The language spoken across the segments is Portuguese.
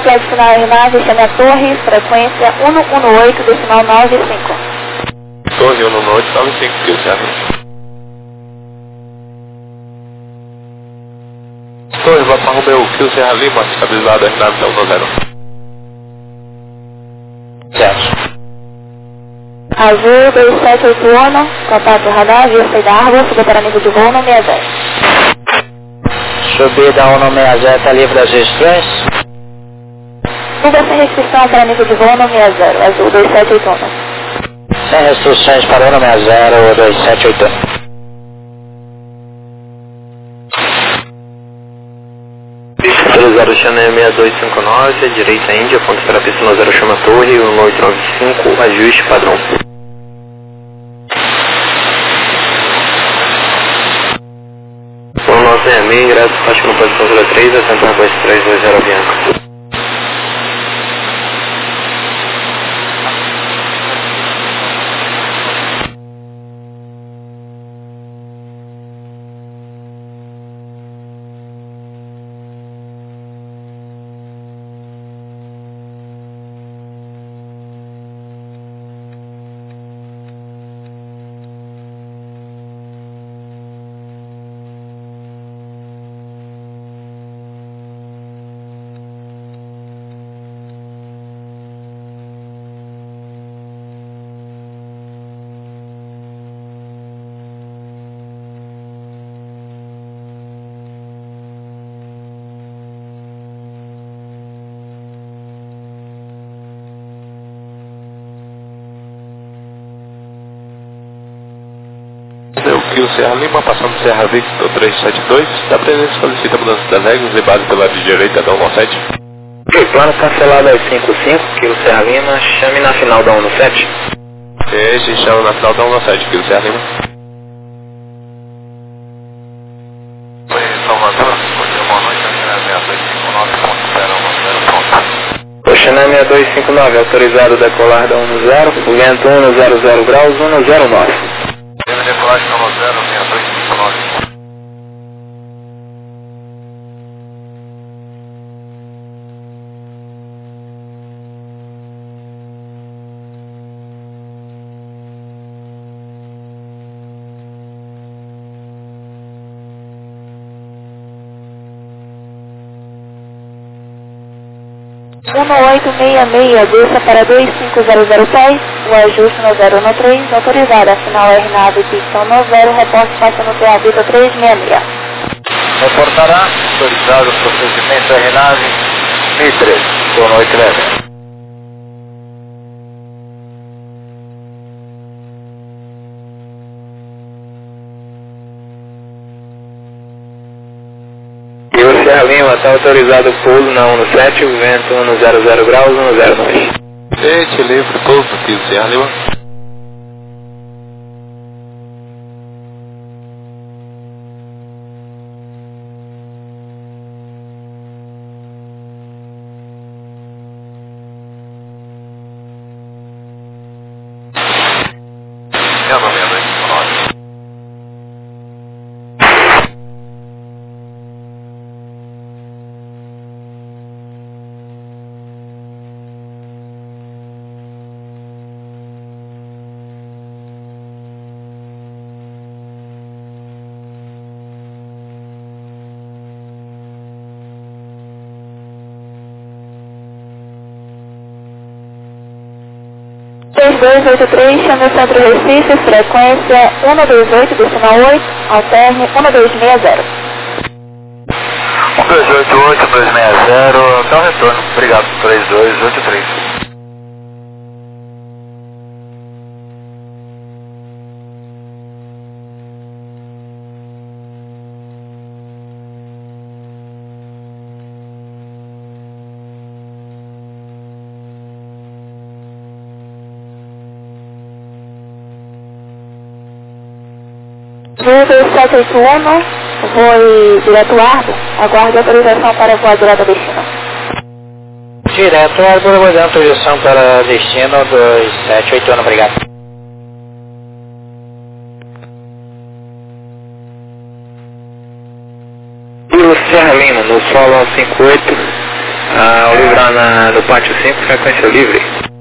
flag final RNAV, chame a torre, frequência 118, decimal 95. Torre 11895, que Serra Lima. Torre, Papa Romeu, Kill Serra Lima, estabilizado RNAV 110. Certo. Azul 2781, contato radar, via saída da água, subir para nível de voo 160. Subida 160, está livre das restrições? Suba sem restrição para nível de voo 160, azul 2781. Sem restrições para 160, 2781. Pista 00 Channel 6259, direita Índia, ponto para a pista 0 chama torre, 1895, ajuste padrão. O nosso é ingresso, faixa no posição 03, assento Airbus 320 Avianca. Kill Serra Lima, passando Serra Victor 372, está presente solicita mudança das regras e base pela de direita da 197. Plano cancelado às 55, Kilo Serra Lima, chame na final da 197. Esse chama na final da 197, Kill Serra Lima. Salvador, boa noite, Channel 6259, autorizado decolar da 10, vento 100 graus, 109. Decolagem 006259. Desça para 2500 pés, o ajuste no 013, autorizado, a final RNAV pistão no 0, reporte passa no PA Vita 366. Reportará, autorizado o procedimento RNAV 1013. Boa noite, Léo. Serra Lima, está autorizado o pouso na 197, o vento 100 graus, 109. Gente, livre, pouso, Kill Serra Lima. Meu nome é Luiz. Dois 8283, chame o centro Recife, frequência 128, decimal 8, alterne 1260. 1288, 260, dá um retorno. Obrigado, 3283. Voo 2781, voo direto Arbo, aguarde autorização para voar direto a destino. Direto Arbo, aguardando autorização para destino 2781, obrigado. Kilo Serra Lima, no solo 158, Ao livrar no pátio 5, frequência livre.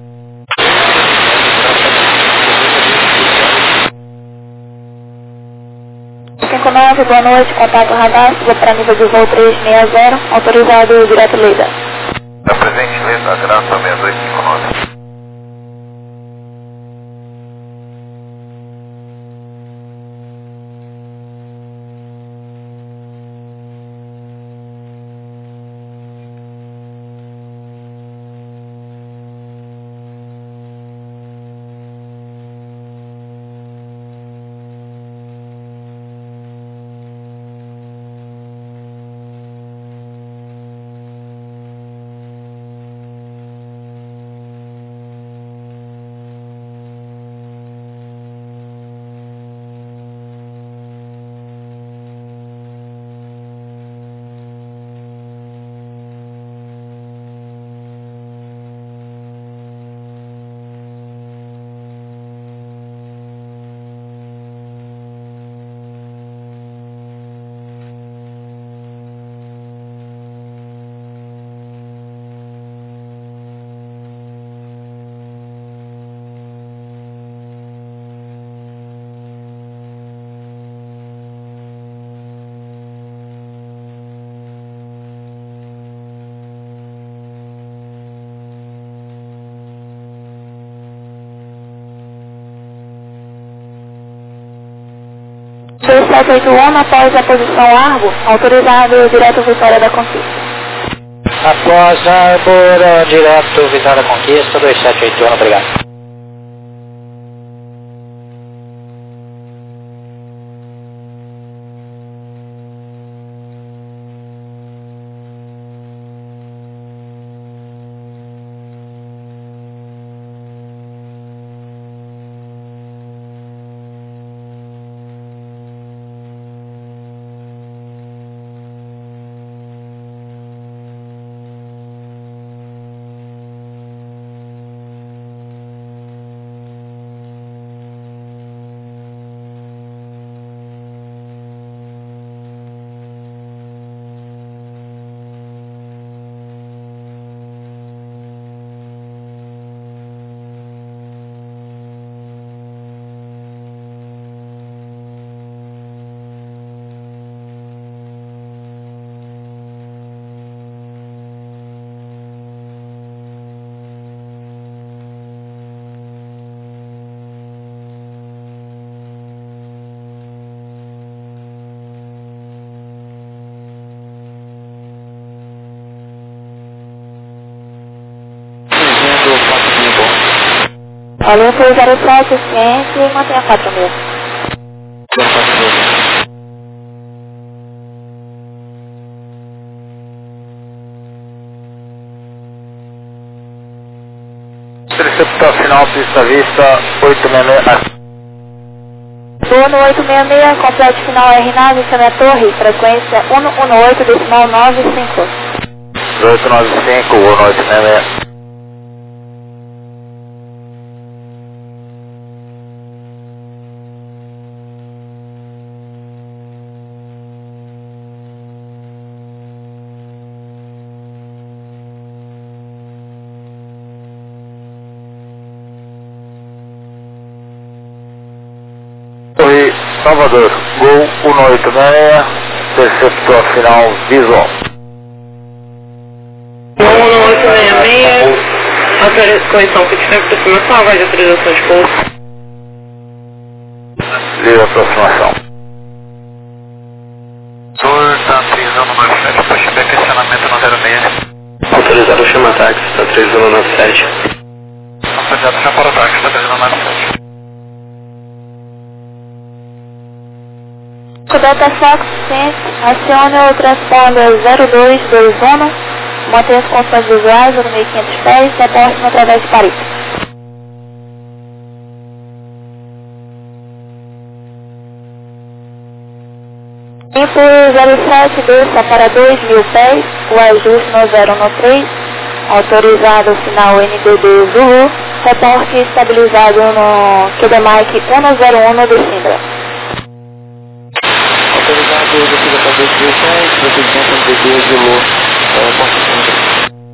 59, boa noite, contato radar, suba para nível de voo 360, autorizado direto Leda. Está presente, Leda, graça 6259. Dois 781 após a posição Argo, autorizado direto Vitória da Conquista. Após Arbor, direto Vitória da Conquista, 2781, obrigado. Alô, foi 07, ciente, e mantenha 4.000. Receptor final, pista vista, 866. Turno 866, complete final R9, chame a torre, frequência 118, decimal 95. 1895, 1866. Torre Salvador, Gol 186, receptor final visual. Gol 1866, autoriza correção que tiver aproximação, aguarde autorização de pouso. Liga aproximação. Senhor, está 3197, pushback, acionamento no 06. Autorizado chama táxi, está 3197. Autorizado chama para o táxi, está 3197. Delta Fox, ciente, acione o transponder 0221, mantenha as condições visuais, 1.500 pés, reporte através de Paris. Tempo 07, desça para 2.000 pés, o ajuste no 013, autorizado final NDB Zulu, reporte estabilizado no QDMIC 101 de Simbra. Autorizado, descida para 2.010, procedimento NDB Zulu,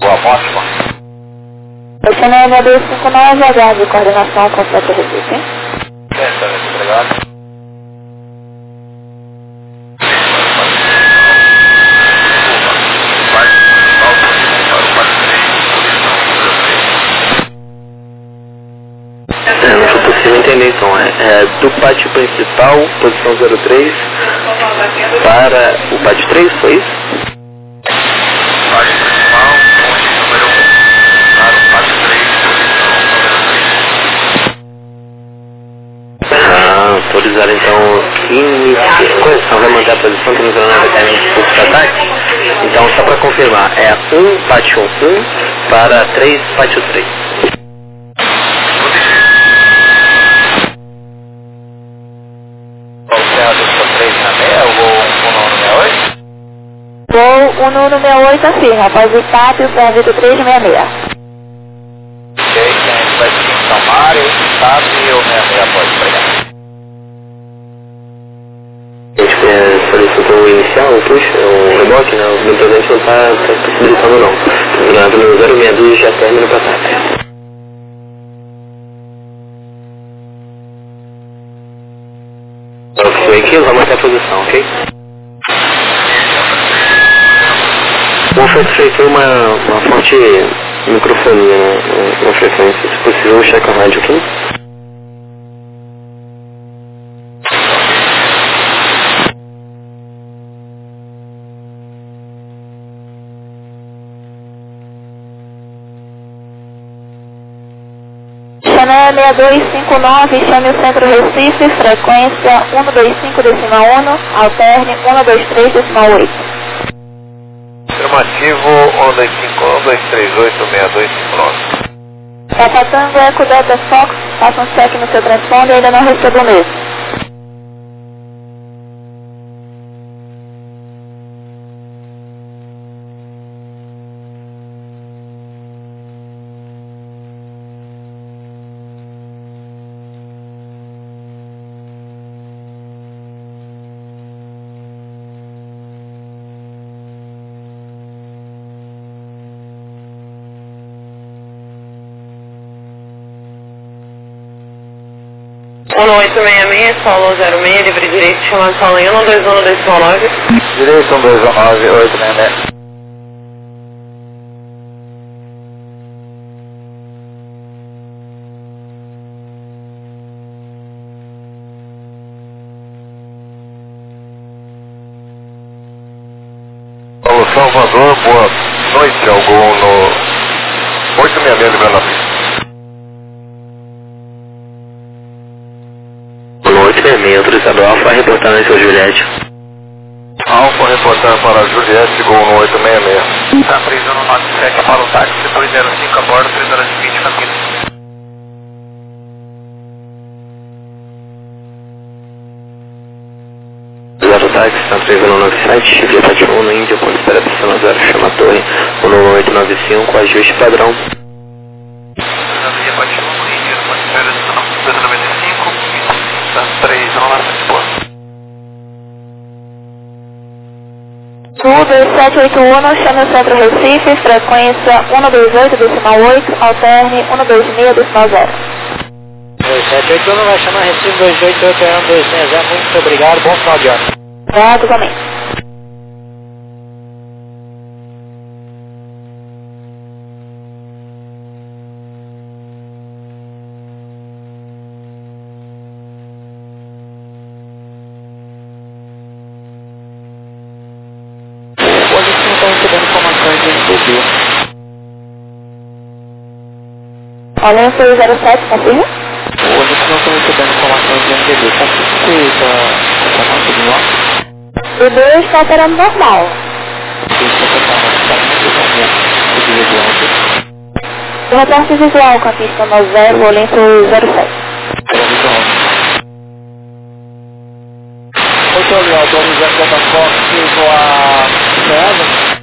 Boa, ótimo. Channel 6259, aguarde coordenação com o Centro Recife, hein? Certamente, obrigado. Não foi possível entender, então. Do pátio principal, posição 03, para o pátio 3, foi isso? Pátio principal, ponte número 1, para o pátio 3, Autorizar então coleção vai manter a posição que nos dá exatamente por ataque. Então só para confirmar, é 1 pátio 1 para 3 pátio 3. Qual que é a lista 366 ou Voo 1168 afirma, após o TAP e o serviço 366. Ok, quem vai seguir então, Mário, TAP e o 66, pode pegar. A gente solicitou o inicial, o push, o reboque, né? O presente não está possibilitando não. No 062 já termina para TAP. Ok, aqui vamos até a posição, ok? Vou feito uma forte microfonia na frequência, se possível checa a rádio aqui. Channel 6259, chame o Centro Recife, frequência 125,1, alterne 123,8. Afirmativo 125-123-86259. Papa Tango Eco Delta Fox, faça um check no seu transponder e ainda não recebo o mesmo. Ano 866, solo 06, livre direito, chamado solo em 121,9. Direito 129, 866. Paulo Salvador, boa noite, algum no 866, lembrando a pista. 866, autorizado Alfa, reportando em seu Juliette. Alfa reportando para a Juliette, gol no 866. Está preso no 97 para o táxi 205 a bordo, 3 horas e 20 família. Zero táxi, está 3097, via Pátio 1 no Índia, ponto espera pista 0, chama a torre, 19895, ajuste padrão. Via Pátio 1 no Índia, ponto espera pista 295, está 3 no Laçante Boa. Sul 2781, chame o Centro Recife, frequência 128,8, alterne 126,0. 2781 vai chamar Recife 288-260, muito obrigado, bom final de ano. Obrigado também. Hoje não estão recebendo informações de NTB. Olha, 607, confirma? Hoje não estão recebendo informações de NTB. Como que você está funcionando tudo lá? O 2 está operando normal. O reporte visual, campista no 0, Olimpo 07. Muito legal, autorizando Delta Fox a César.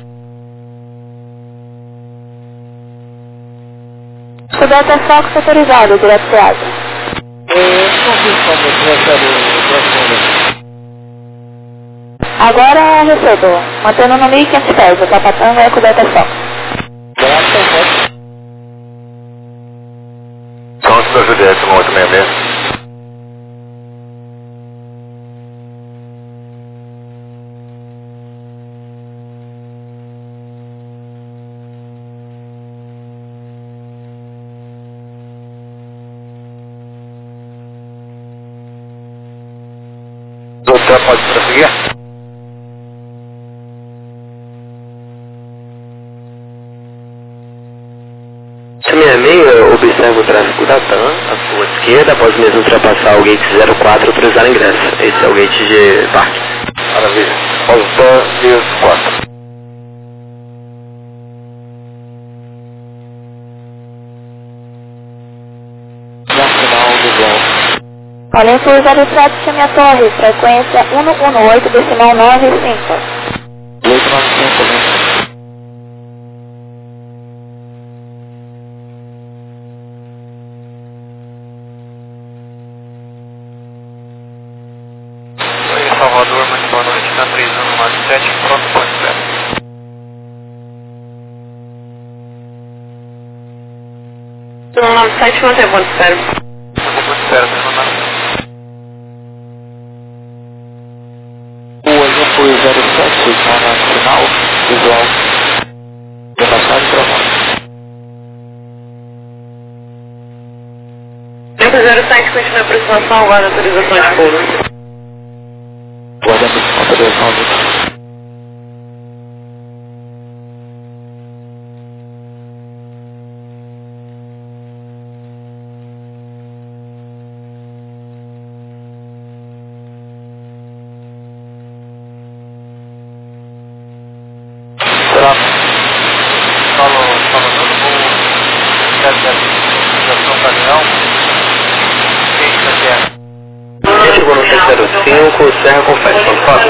O Delta Fox autorizado, direto César. Não fiz como você recebe o transponder. Agora recebo, mantendo no 1500 pés, o Papa Tango Eco Delta Fox. Graças GS 1866. Doutor, pode prosseguir? Observa o tráfego da TAM à sua esquerda, após mesmo ultrapassar o gate 04 para usar ingresso. Esse é o gate de parque. Maravilha. Osban 4. Olhem por 07, chame a torre, frequência 118,95. 895, Salvador, muito boa noite, na 3197, pronto, pode ser. No 97, mantém ponto zero. Ponto zero, o exemplo 07, está na final, visual. Da passagem para nós. Exemplo 07, continua a aproximação, agora autorização de pouso. Guardando autorização de Chegou no 605, Serra Confete, ponto foto.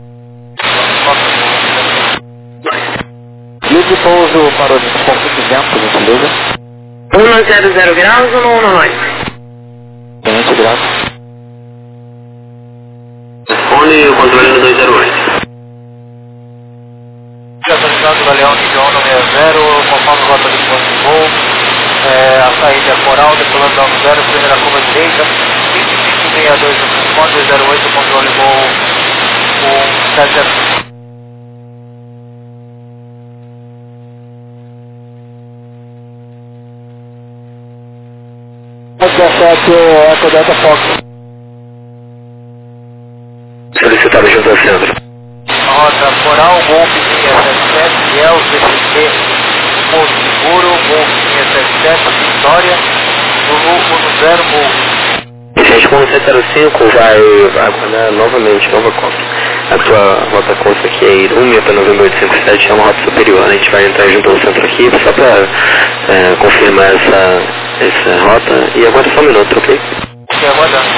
E de pouso para o conflito dentro, por gentileza? 100 graus ou no 119? 500 graus. Responde o controle no 208. Atualizado Galeão de João 90, conforme rota de ponto de voo, a saída é Coral, decolando ao 0, primeira curva direita, 2562 no responde, 208, controle voo 170. Eco Delta Fox. Solicitado junto ao centro. Rota Coral, Golf 677, Biel, CCC, Porto Seguro, Golf 677, Vitória, Zulu 10, Golf. Gente, com o 705 vai aguardar novamente, nova conta. A sua rota consta que é Irumi para Novembro 857, é uma rota superior. A gente vai entrar junto ao centro aqui só para confirmar essa rota. E agora só um minuto, ok? Ok, aguardando.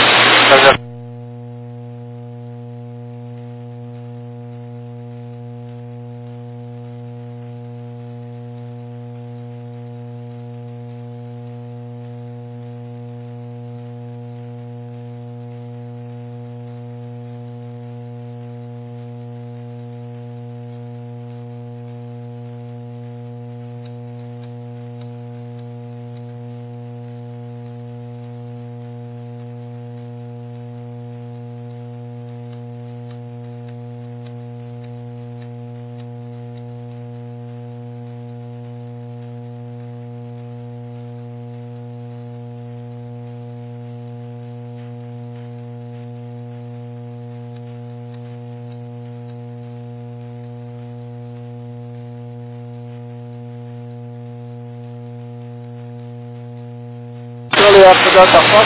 Eco Delta Fox.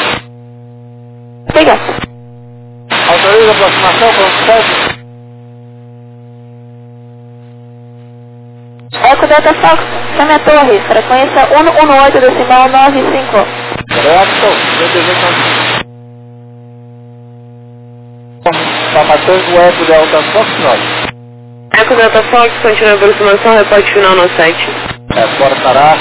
Siga. Autoriza a aproximação com o 7. Eco Delta Fox, chame a torre, frequência 118,95. Correto, informações do Eco Delta Fox 9. Eco Delta Fox, continua a aproximação, reporte final no site. Portará.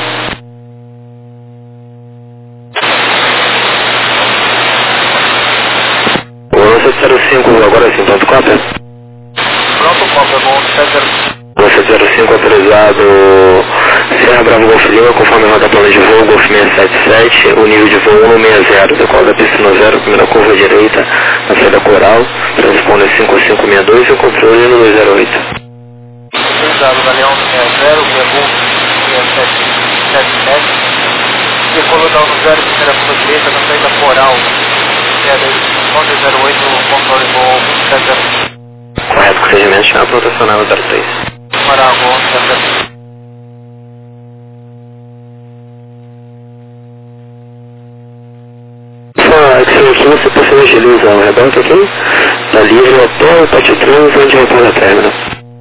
O 705, agora sim, ponto cópia. Pronto, cópia, bom, 705. O 705 autorizado, Serra Bravo Golf Lima, conforme a rota plana de voo, Golf 677, o nível de voo 160, decola da pista no 0, primeira curva direita, na saída Coral, transponder 5562 e o controle no 208. Bravo Galeão 60, Golf 6777, decolou da 10, primeira curva direita, na saída Coral, 208, controle voo 270. Correto, procedimento chama protecional 03. Coral, voo 270. Aqui você possui agiliza o rebanco aqui, tá livre até o pátio 3, onde repousa a término.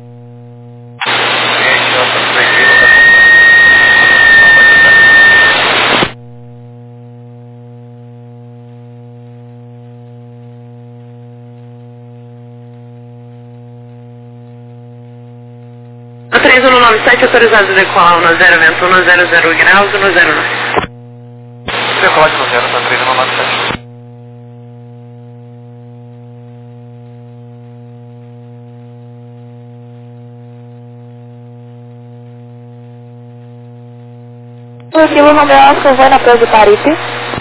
A 3197 autorizado a decolar na 0 vento 100 graus 109. Decolar de 0, tá 3197. O Kilo Romeo Oscar vai na Cruz do Paripe.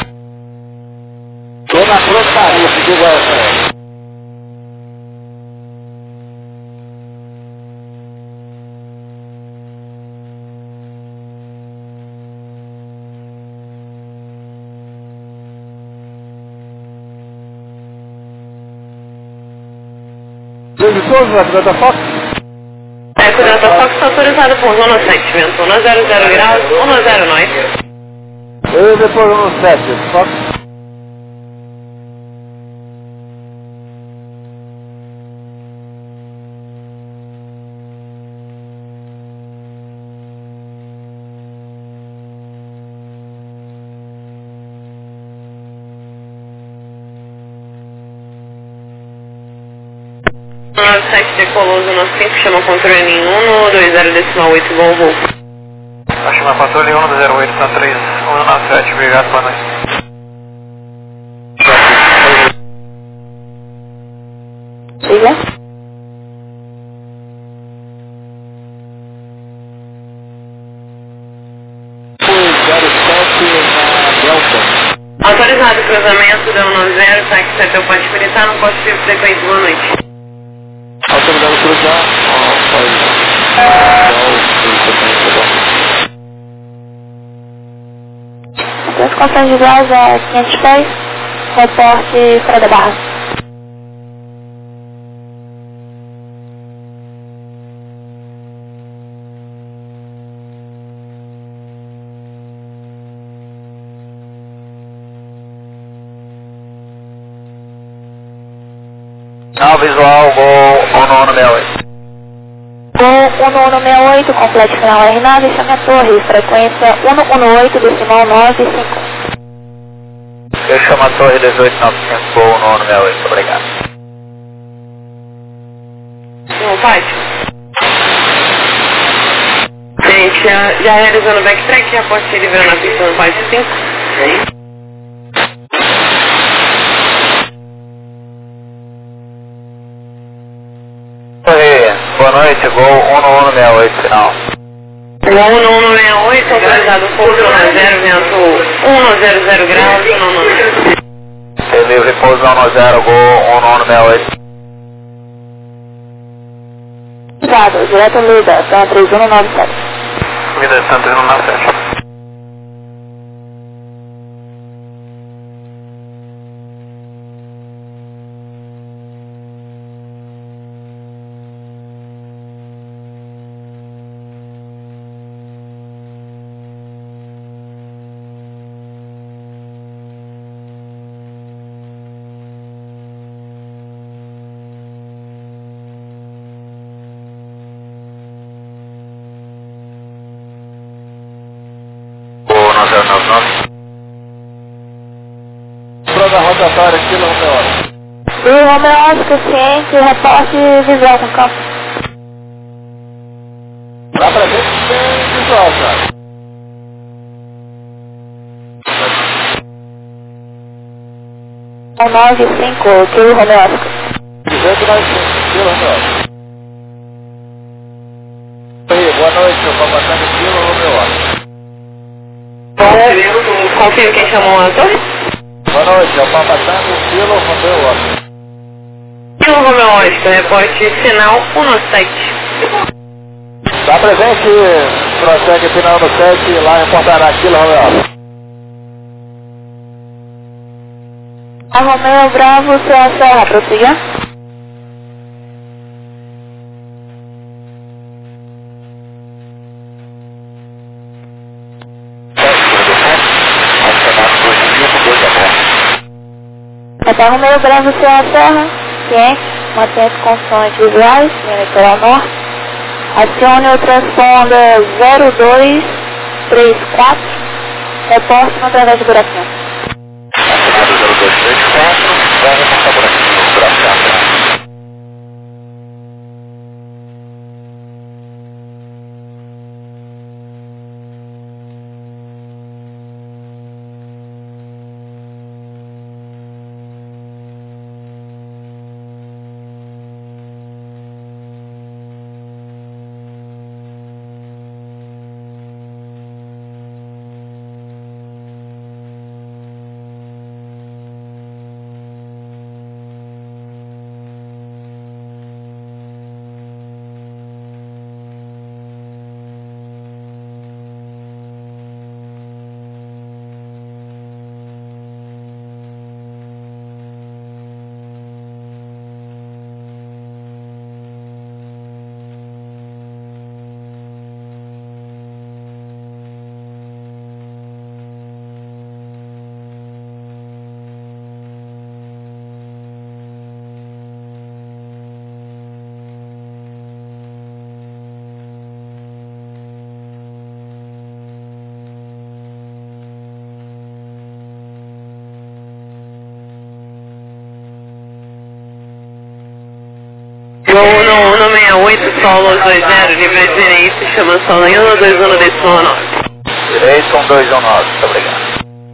Tô na Cruz do Paripe, digo essa. Desde todos na Delta Fox? É, o Delta Fox está autorizado por zona 7, vento 100 graus 109. Eu depois no 7, Fox. No 7 decolou zona 5, chama controle em 120,8 Volvo. Vai chamar controle 108, tá 3197, obrigado, boa noite. Diga. Autorizado cruzamento da 10, táxi até o ponte militar, não posso ser frequente, boa noite. Autorizado cruzar, Transportação de gás a 500 pés. Reporte fora da barra. visual, gol 1168. Gol 1168, complete final R9, chame a torre, frequência 118, decimal 95. Eu chamo a torre 18900, gol 1168, obrigado. No pátio. Gente, já realizando o backtrack, a porta se livrou na pista no pátio 5. Boa noite, gol 1168, final. Gol 1168, autorizado pouso na 0, vento 100 graus, 190. Livre, pouso 10, gol 1168. Obrigado, direto Lida, então 3197. Vida de Santos 197. Da rotatória aqui no Romeo. O Romeo suficiente, reporte visual com campo. Dá pra ver que tem visual, cara. É 95, que o Romeo. 295, Kilo Romeo. Aí, boa noite, eu vou passar no Kilo Romeo. confirme quem chamou a torre. Boa noite, é o Papa Tango, Kilo, Romeu Oscar. Kilo Romeu Oscar, reporte sinal 17. Está presente, prossegue final do 7, lá em Pontará, Kilo Romeu Oscar. A Romeo Bravo, Serra Serra, prossiga. Papa Romeo Bravo, Serra Serra, ciente, mantém-se com sons visuais, linha litoral norte. Acione o transponder 0234, reporte no através de buraquinho. Assinado 0234, vai reportar buraquinho, buraquinho. Voo no 168, solo 20, nível direito, chama Solanho, 121 decimal 9. Direito, 219, muito obrigado.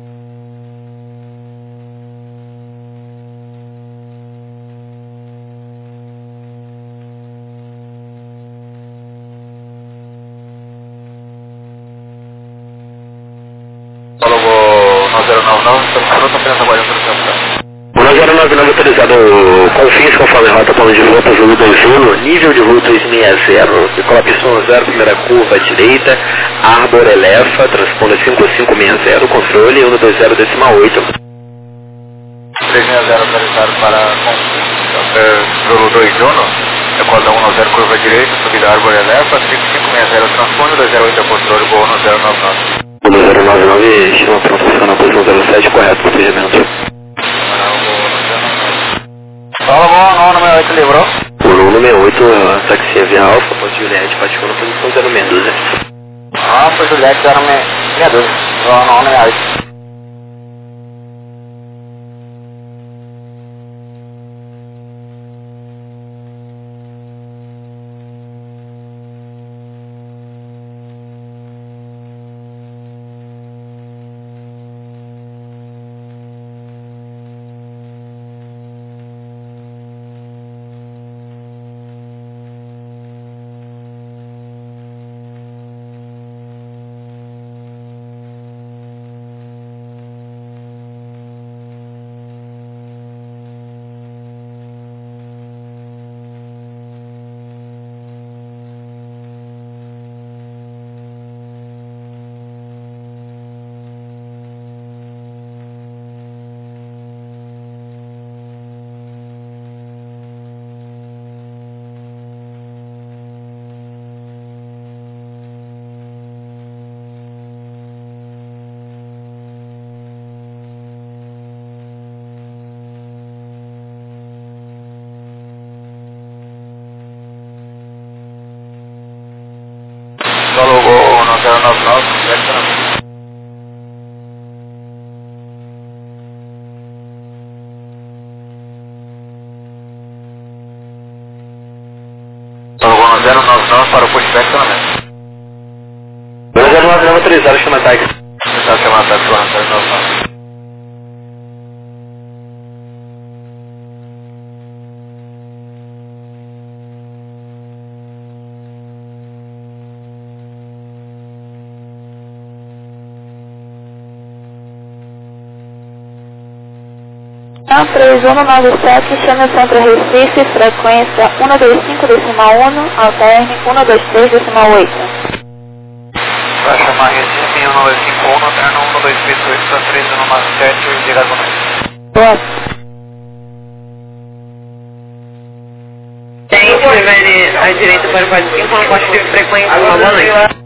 Falou no 099, estamos prontos apenas aguardando a transação. O 099 autorizado Confins conforme rota plano de voo para Zulu 21, nível de voo 260, coloque som 0, primeira curva à direita, Arbor Elefa, transponder 5560, controle 120 decimal 8. 360 autorizado para Zulu 21, recorda 110 curva à direita, subida Arbor Elefa, 5560 transponder, 208 controle, voo no 099. O 099 chama pronto funcionar posição 07, correto, procedimento. Fala bom, no 98 livrou. O 68, taxi via Alfa, ponto Juliette, partindo na posição 062. Alfa, Juliette, 062, no 98. Falou no 099, diretamente. Falou no 099 para o pushback também. 099 autorizado, chama táxi. Está chamando a sua 099. Latam 3197, chame o centro Recife, frequência 125,1, alterne 123,8. Vai chamar Recife 1251, alterno 1238 para 3197, diga boa noite. Boa. Tem, se tiver à direita para o quadro 5, não pode ter frequência, uma boa noite.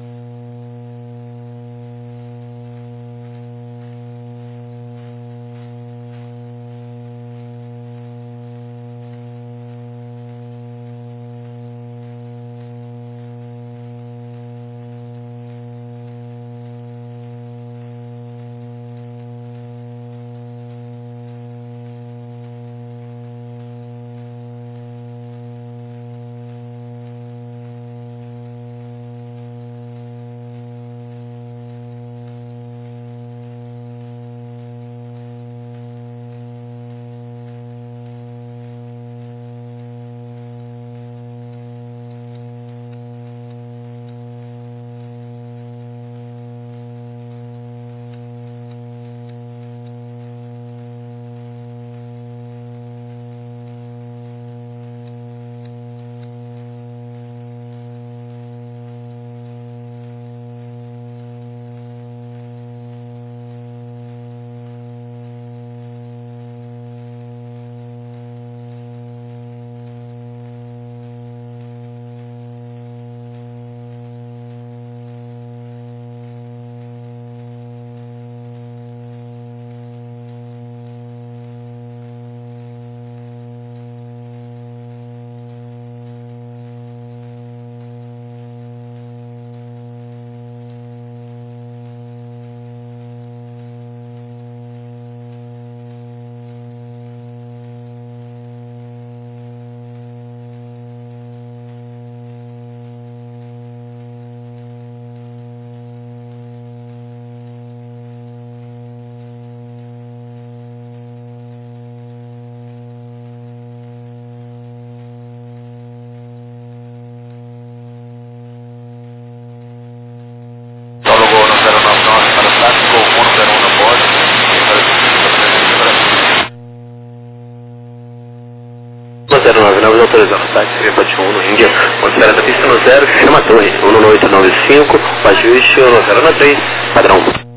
Autorizando o táxi, repete 1 no Índia, espera da pista no 0, chama a torre, 11895, ajuste 1013, padrão.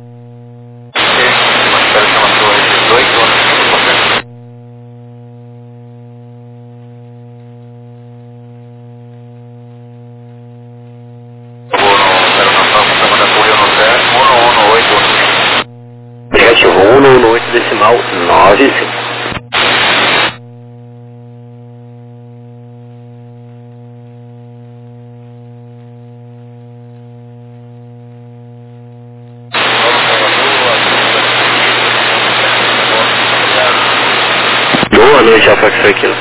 Espera chama a torre 18, Negativo 118 decimal 95. Boa noite, Alfa X aqui.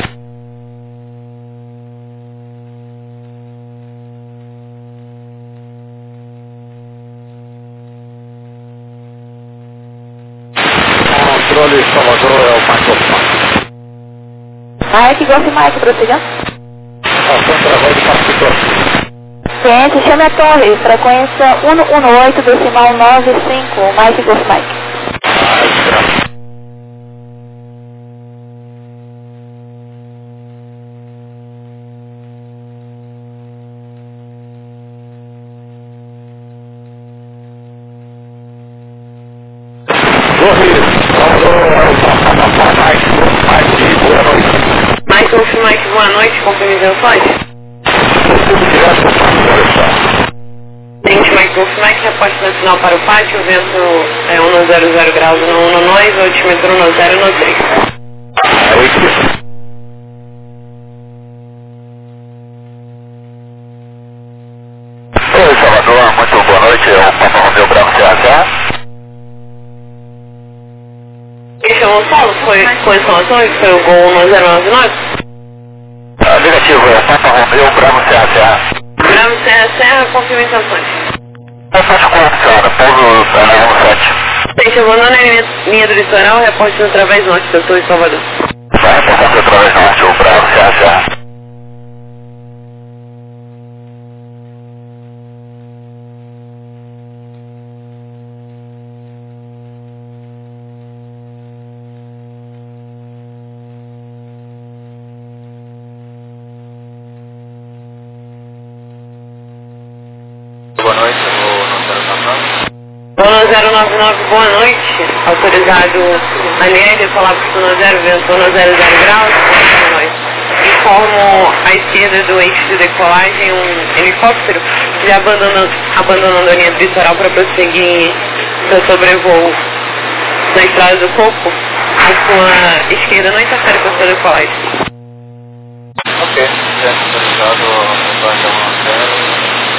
Controle Salvador é o Michael Smart. Mike, Golf Mike, prossiga. Ação através do capitão. Ciência, chame a torre, frequência 118 decimal 95, Mike, Golf Mike. Mike, boa noite, confirmações? Gente, Mike Golf Mike, reposta nacional para o pátio, o vento é 100 graus no 19, altímetro 1013. Oi, Salvador, muito boa noite, é o Papa Romeu Bravo CH. Me chamou Saulo, foi com informações, foi o Gol 1099? Negativo, é Papa Romeu Bravo CH. Bravo Serra, confirmações. Repórter com senhora, pouso 17. Gente, abandona a linha do litoral, reporte através norte, eu estou em Salvador. Vai reportar através norte, o Bravo CH. Zona 099, boa noite. Autorizado Aniele, falar para o Zona 0, vento Zona 00 graus, para nós. Informo à esquerda do eixo de decolagem um helicóptero já abandonando a linha do litoral para prosseguir seu sobrevoo na estrada do Coco. À sua esquerda não interfere com a sua decolagem. Ok, autorizado, baixa 10.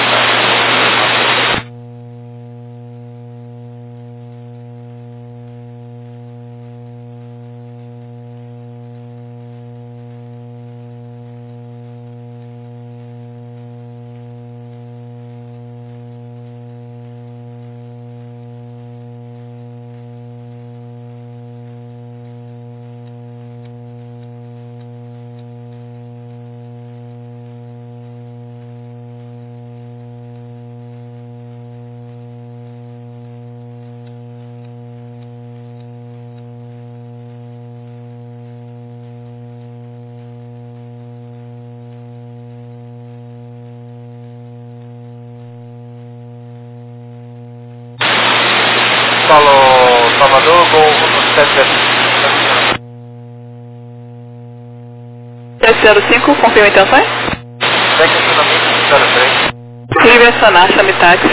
Solo Salvador, gol 705, confirma intenções? Livre acionar, chame táxi.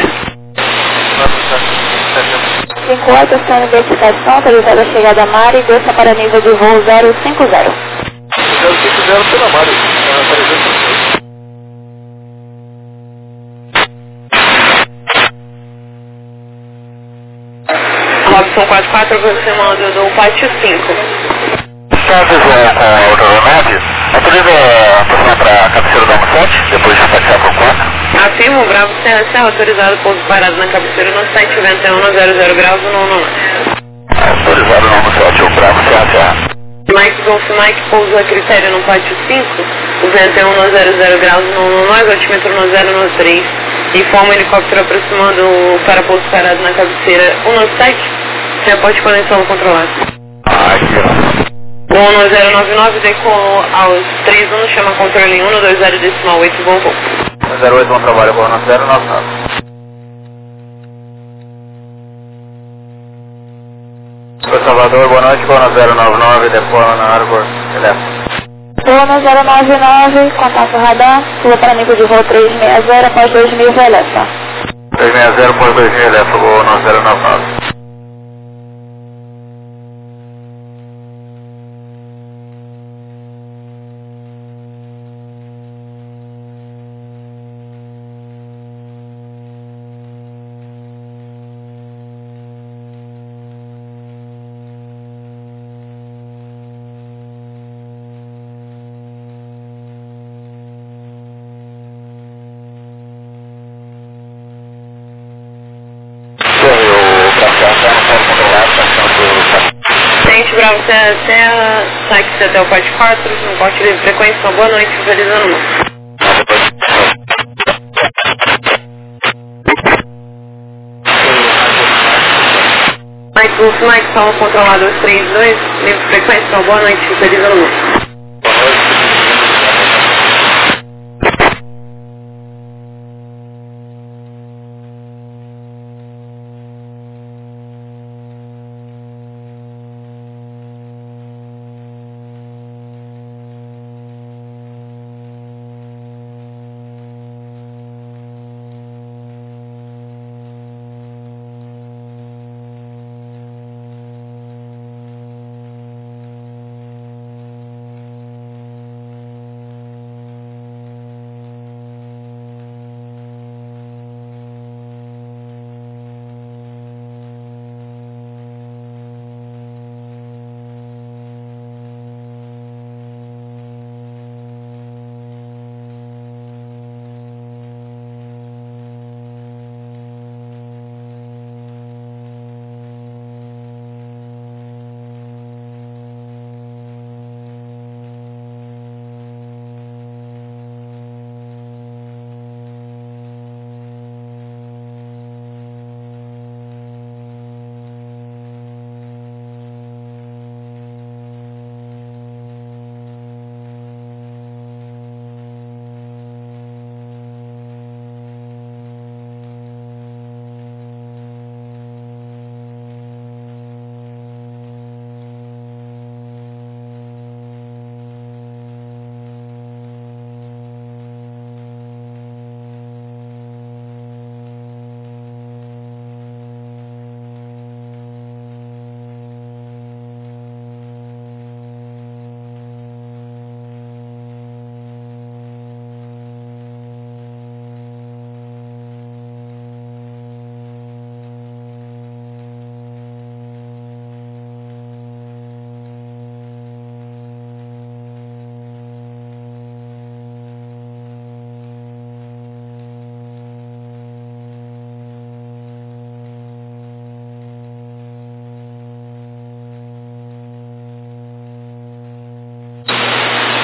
58, acione identificação, autorizada a chegada a Mari, desça para nível de voo 050. 050 pela Mari, Robson 44, aproximando do pátio 5. Chaves com a outra aeronave, autoriza aproximar para a cabeceira da 17, depois de passear para o 4. Afirmo, Bravo CSA, autorizado pouso parado na cabeceira no site, vento é 100 graus, Autorizado no 17, o Bravo CSA. Mike Golf Mike, pouso a critério no pátio 5, o vento é 100 graus, altímetro no 093. Informa o helicóptero aproximando para pouso parado na cabeceira 197, reporte conexão controlado. Aqui, ó. 1099 decolou aos 31, chama controle 120,8, bom voo. 08, bom trabalho, boa noite, 099. Oi, Salvador, boa noite, boa noite, 099, decola na Arbor, telefone. Zona 099, contato radar, pula para nível de voo 360, após 2000, VLF. 360, após 2000, VLF, boa noite, 099. Gente, Bravo Serra, táxi até o pátio 4, no porte livre frequência, uma boa noite, feliz ano novo. Mike, solo controlado 32, livre frequência, uma boa noite, feliz ano novo.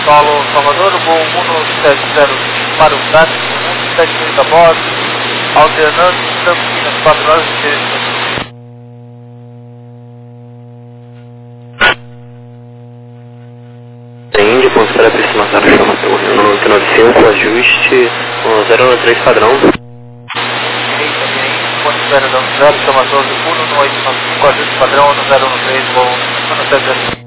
Solo Salvador, voo 170 para o táxi, 178 a bordo, alternando nas 4 horas de direção. Índia, ponto para aproximação do chama seu 995, ajuste 093 padrão. Ponto 090, chama 12, 11895, ajuste padrão 013, voo 170.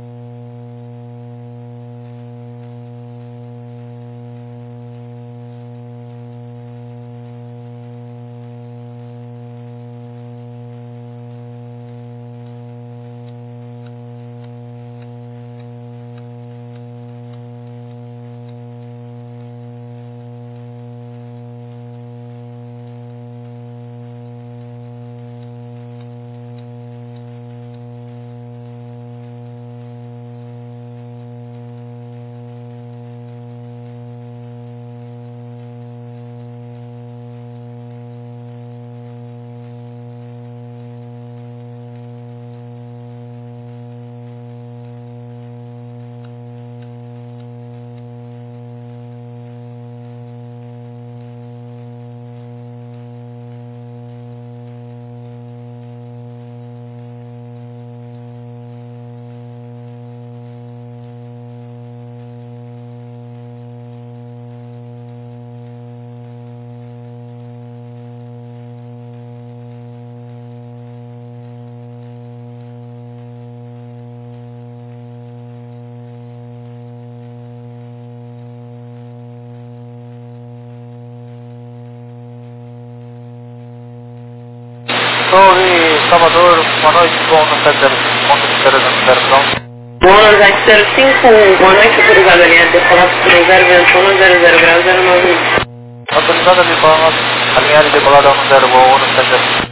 Torre Salvador, boa noite, voo no 705, ponto de 000, Voo no 705, boa noite, autorizado alinhado, decolar por 021, 00 graus, 09. Autorizado a decolar, alinhado e decolado ao 10, voo no 705.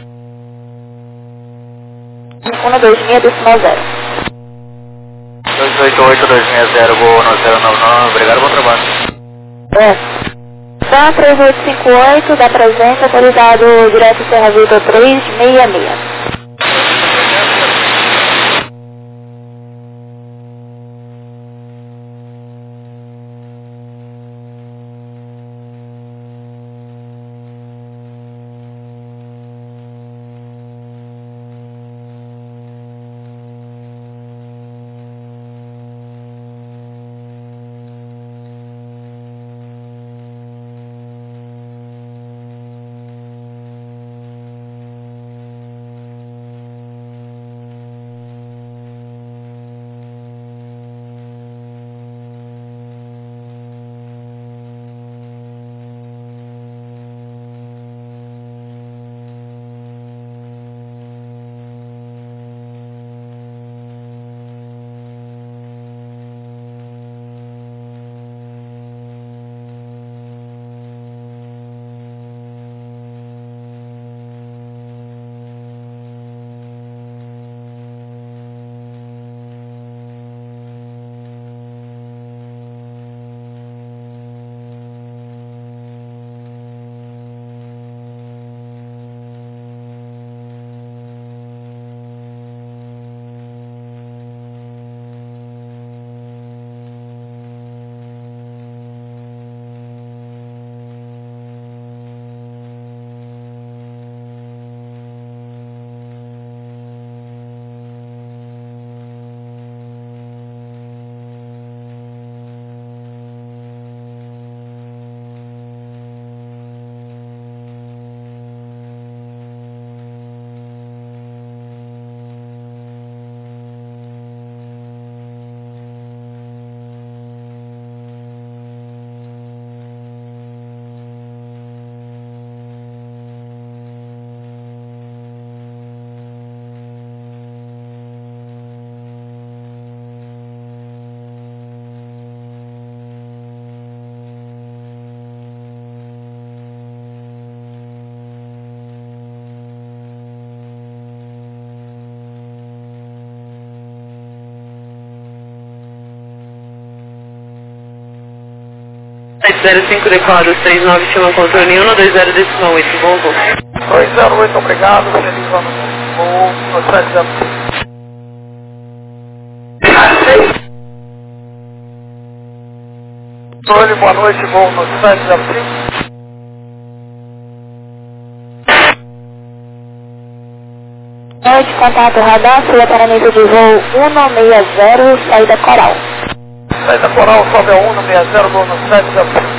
126,0. 288-260, voo no 099, obrigado, bom trabalho. Sam 3858 da presença, autorizado direto Serra Vitor 366. Sete 05 decolado 69, chama controle 120,8, bom voo. 208, obrigado, feliz ano novo, voo no 705. Oi, boa noite, voo no 705. Noite, contato radar, Sul Paranense de voo 160, saída Coral. Saída Coral, sobe a 160, voo no 705.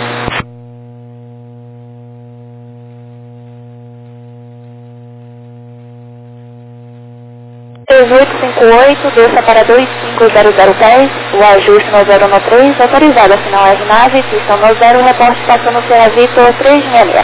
3858, desça para 25000 o ajuste no 013, autorizado a sinal R-Nave, pista no 0, reporte passando Serra Vitor 366.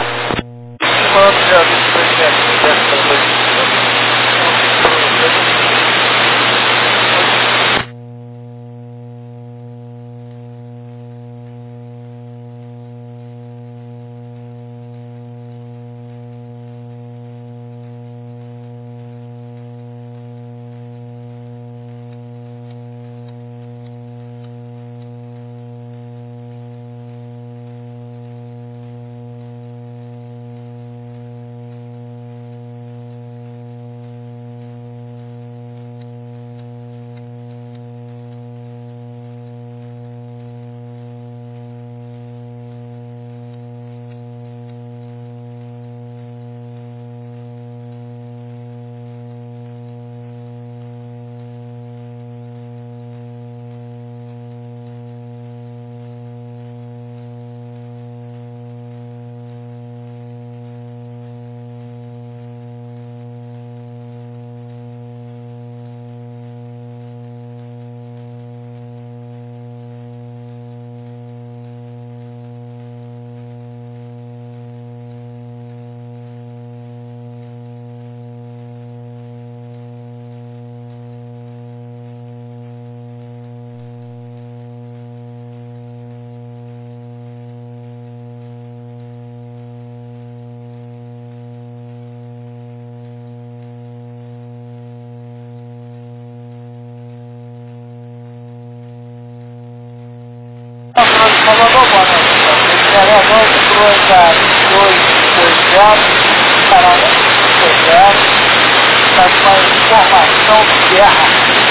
Salvador, boa noite. Vereador, cruza 220, Paranense 220, está com a informação de guerra.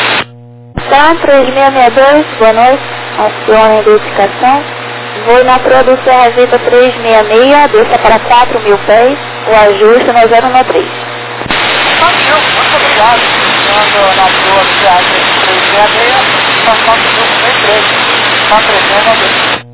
Tá, 3662, boa noite, acione a identificação. Vou na Proa do Serra Vitor 366, desça para 4000 pés, o ajuste no 013. Valeu, muito obrigado. Ando na Proa do Serra Vitor 366, está 4003. Está presente.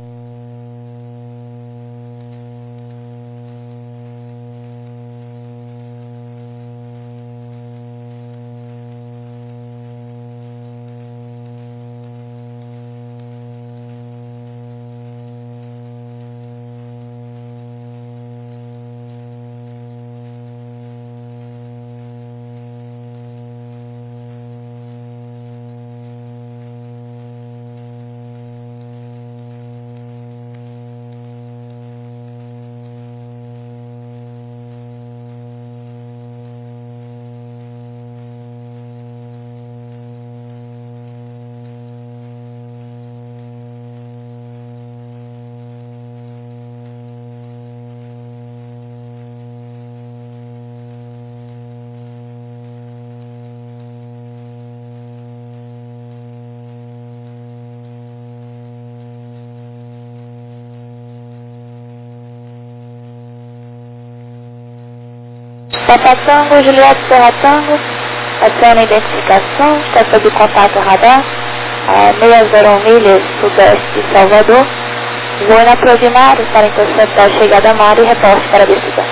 Papa Tango, Juliette Serra Tango, acione a identificação, está sob contato radar, a 601 milhas sudeste de Salvador. Vou na Proa de Mar para interceptar a chegada a mar e reporte para a decisão.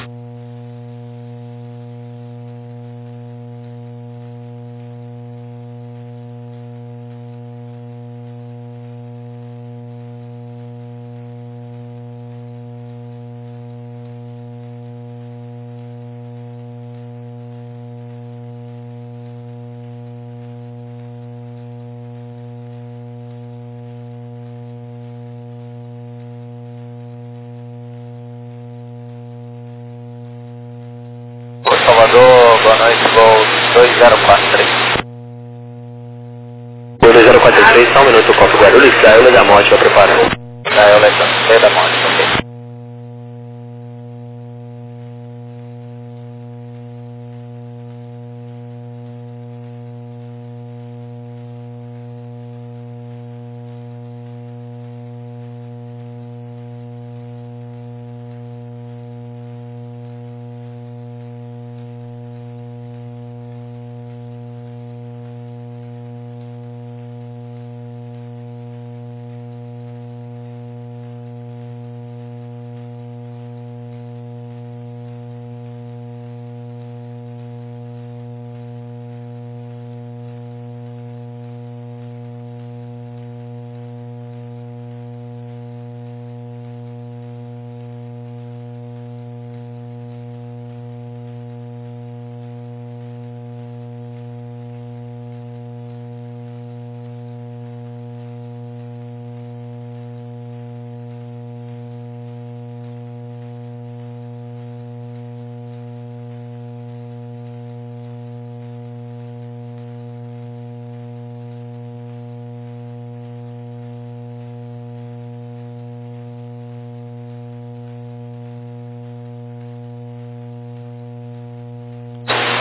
Salvador, boa noite, voo 2043. 2043, só um minuto, Copo Guarulhos, Gaiola da Morte, vai preparando. Gaiola da Morte, ok.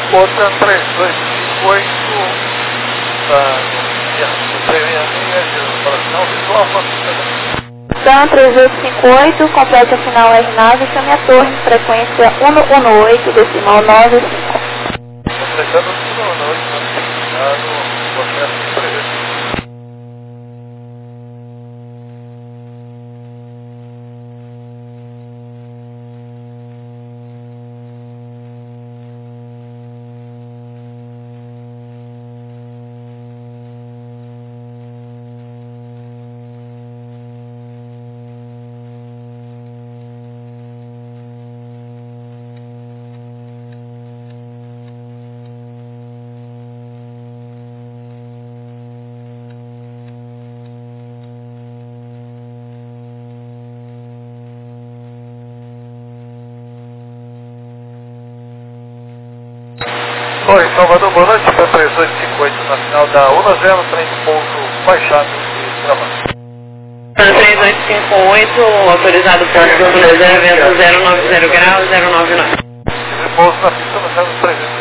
Outra 3258, no 366, para sinal visual, Então, 3858, complete a final R9, chame a torre, frequência 118, decimal 95. completando o noite, no processo de presença. Oi, Salvador, boa noite, foi 3858 na final da 1-0, trem de pouso baixado de trabalho. 3858, autorizado para 0, vento 090 graus, 099. De pouso na pista no 0358.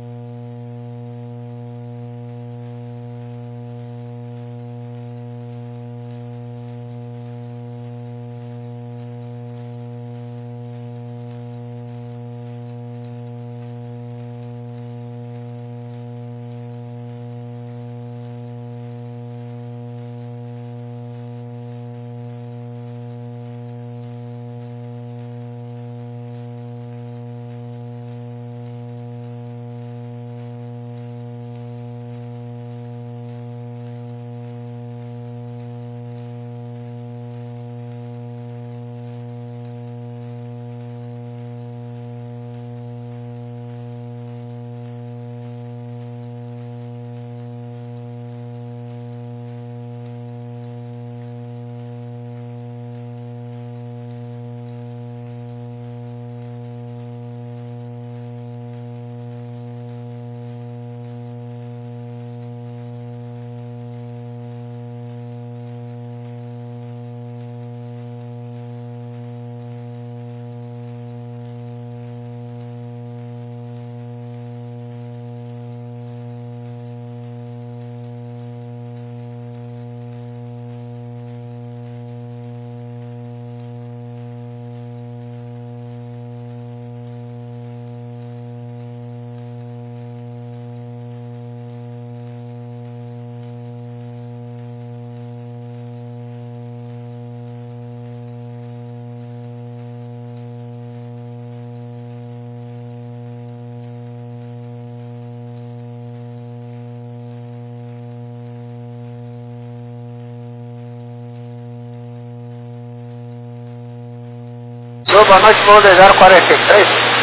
Boa noite, voo 043.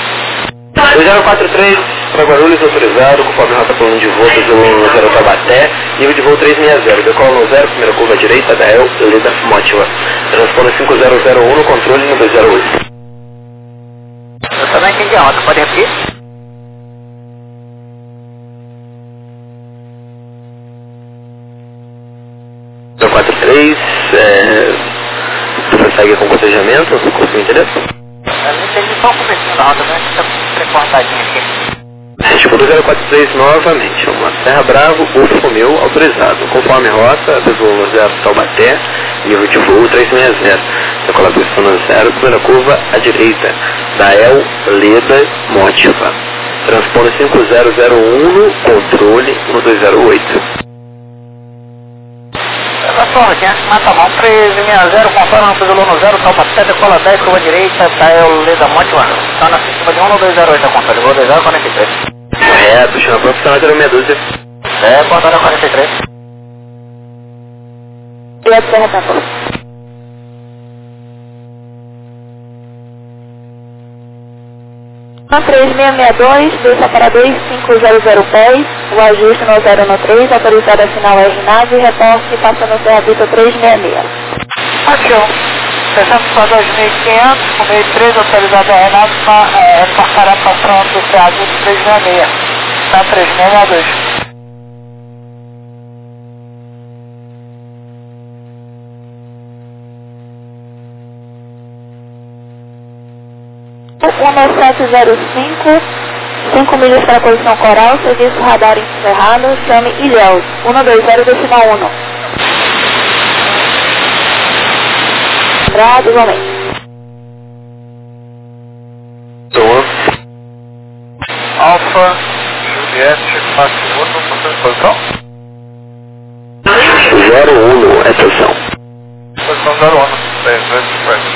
2043 para Guarulhos, autorizado, conforme rota plano de voo do 0 Taubaté, nível de voo 360, decola no 0, primeira curva à direita, da El Leda Mótiva. Transponder 5001, controle no 208. Eu também entendi a rota, pode repetir? Então 43, você segue com cotejamento, conseguiu entender? Eu não entendi só o começo da rota, né? Fica recortadinho aqui. Tipo 2043 novamente, uma Serra Bravo, Golfo Romeu, autorizado. Conforme rota, voo no 0 Taubaté, nível de voo 360. Decola posição no 0, primeira curva à direita, da El Leda Mótiva. Transponder 5001, controle 1208. Essa só, aqui antes de matar a mão, 360, conforme no no 0, Taubaté, decola 10, curva direita, da El Leda Mótiva. Está na cima de 1208, controle, voo 2043. Correto, chama profissional de meia dúzia. Portaria 43. E a terra tá boa. Na 3662, desça para 25010, o ajuste no 013, autorizado a sinal R9, reporte passa no Serrabita 366. Ação. Fechamos para 2.500, com meio 3, autorizado a R9, passará para frente do Serrabita 366. Está 3662. O 1705, 5 milhas para a posição Coral, serviço radar encerrado, chame Ilhéus, 120,1. Lembrado, igualmente. Alfa, Juliette, Maximoto, posição? 01 é posição. Posição 01, 10 vezes,